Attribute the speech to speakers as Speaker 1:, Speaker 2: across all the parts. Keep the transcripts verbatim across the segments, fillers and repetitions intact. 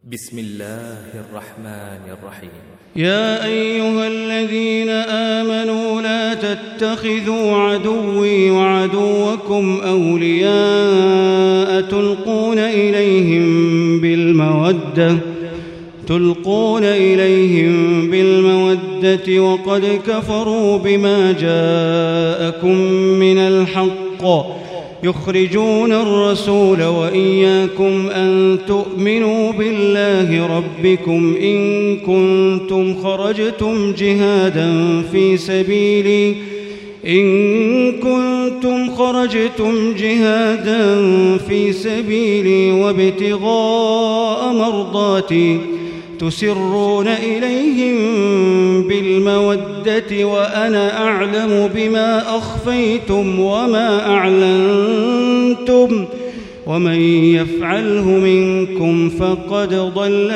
Speaker 1: بسم الله الرحمن الرحيم.
Speaker 2: يا أيها الذين آمنوا لا تتخذوا عدوي وعدوكم أولياء تلقون إليهم بالمودة تلقون إليهم بالمودة وقد كفروا بما جاءكم من الحق يخرجون الرسول وإياكم أن تؤمنوا بالله ربكم إن كنتم خرجتم جهادا في سبيلي إن كنتم خرجتم جهادا في سبيلي وابتغاء مرضاتي تسرون إليهم بالمودة وأنا أعلم بما أخفيتم وما أعلنتم ومن يفعله منكم فقد ضل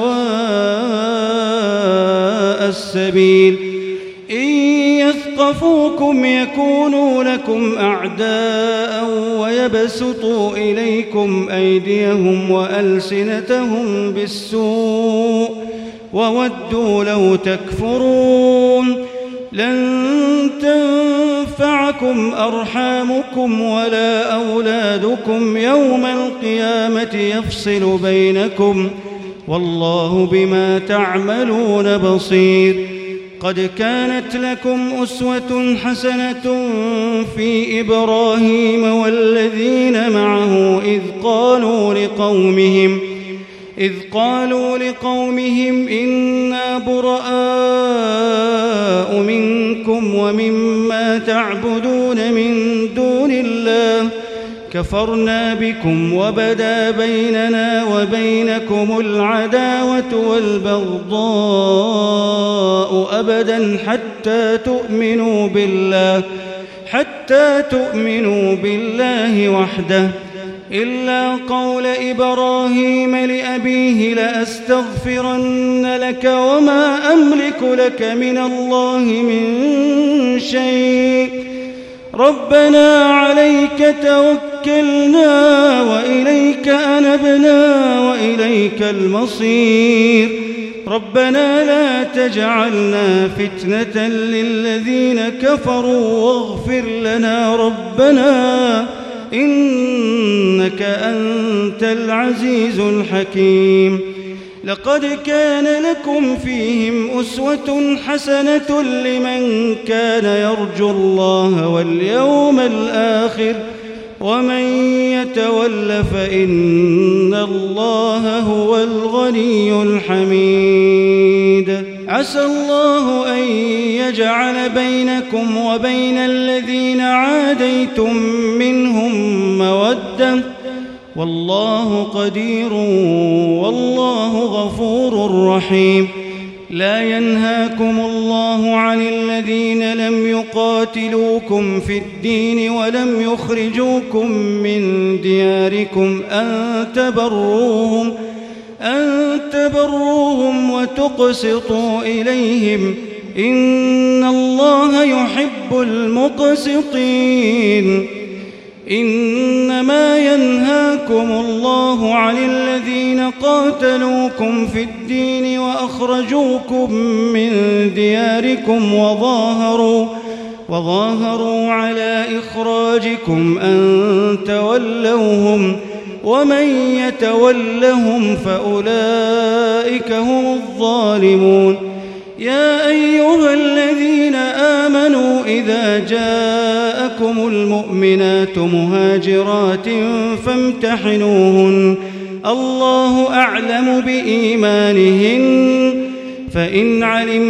Speaker 2: سواء السبيل. إن يثقفوكم يكونوا لكم أعداء ويبسطوا إليكم أيديهم وألسنتهم بالسوء وودوا لو تكفرون. لن تنفعكم أرحامكم ولا أولادكم يوم القيامة يفصل بينكم والله بما تعملون بصير. قد كانت لكم أسوة حسنة في إبراهيم والذين معه إذ قالوا لقومهم إذ قالوا لقومهم إنا براء منكم ومما تعبدون من دون الله كفرنا بكم وبدا بيننا وبينكم العداوة والبغضاء أبدا حتى تؤمنوا بالله حتى تؤمنوا بالله وحده إلا قول إبراهيم لأبيه لأستغفرن لك وما أملك لك من الله من شيء ربنا عليك توكلنا وإليك أنبنا وإليك المصير. ربنا لا تجعلنا فتنة للذين كفروا واغفر لنا ربنا إنك أنت العزيز الحكيم. لقد كان لكم فيهم أسوة حسنة لمن كان يرجو الله واليوم الآخر ومن يتول فإن الله هو الغني الحميد. عسى الله أن يجعل بينكم وبين الذين عاديتم منهم مودة والله قدير والله غفور رحيم. لا ينهاكم الله عن الذين لم يقاتلوكم في الدين ولم يخرجوكم من دياركم أن تبروهم أن تبروهم وتقسطوا إليهم إن الله يحب المقسطين. إنما ينهاكم الله عن الذين قاتلوكم في الدين وأخرجوكم من دياركم وظاهروا وظاهروا على إخراجكم أن تولوهم ومن يتولهم فأولئك هم الظالمون. يا أيها الذين آمنوا إذا جاءكم المؤمنات مهاجرات فامتحنوهن الله أعلم بإيمانهن فإن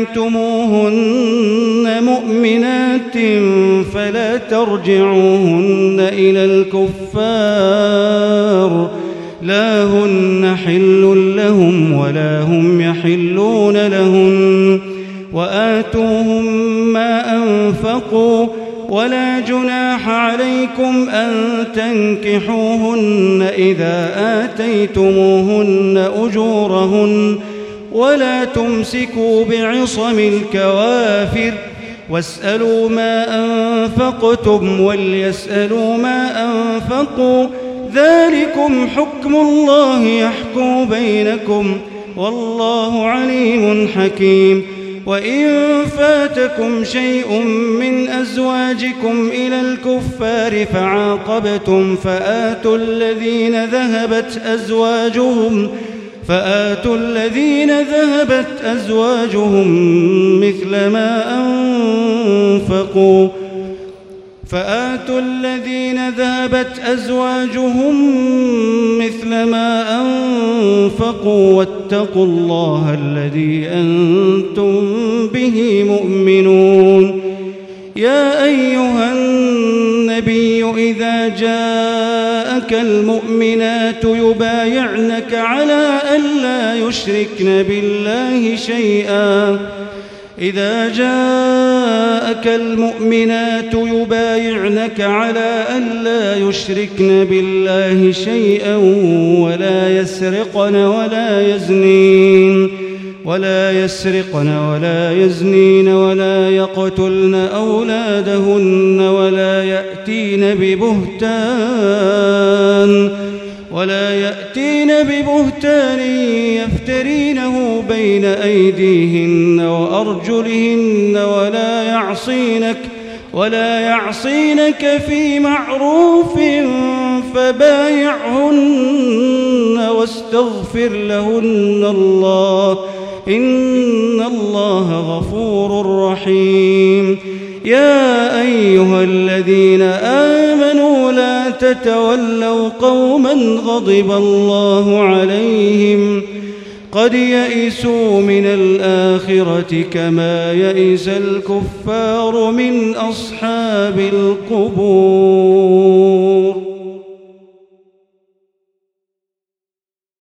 Speaker 2: علمتموهن مؤمنات فلا ترجعوهن إلى الكفار لا هن حل لهم ولا هم يحلون لهن وآتوهم ما أنفقوا ولا جناح عليكم أن تنكحوهن إذا آتيتموهن أجورهن ولا تمسكوا بعصم الكوافر واسألوا ما أنفقتم وليسألوا ما أنفقوا ذلكم حكم الله يحكم بينكم والله عليم حكيم. وإن فاتكم شيء من أزواجكم إلى الكفار فعاقبتم فآتوا الذين ذهبت أزواجهم فآتوا الذين ذهبت أزواجهم مثل ما أنفقوا فآتوا الذين ذهبت أزواجهم مثل ما أنفقوا واتقوا الله الذي أنتم به مؤمنون. يا أيها النبي إذا جاءك المؤمنات يبايعنك على ألا يشركن بالله شيئا إذا جاءك المؤمنات يبايعنك على ألا يشركن بالله شيئا ولا يسرقن ولا يزنين ولا يسرقن ولا يزنين ولا يقتلن أولادهن ولا يأتين ببهتان ولا يأتين ببهتان يفترينه بين أيديهن وأرجلهن ولا يعصينك ولا يعصينك في معروف فبايعهن واستغفر لهن الله إن الله غفور رحيم. يا أيها الذين آمنوا لا تتولوا قوما غضب الله عليهم قد يئسوا من الآخرة كما يئس الكفار من أصحاب القبور.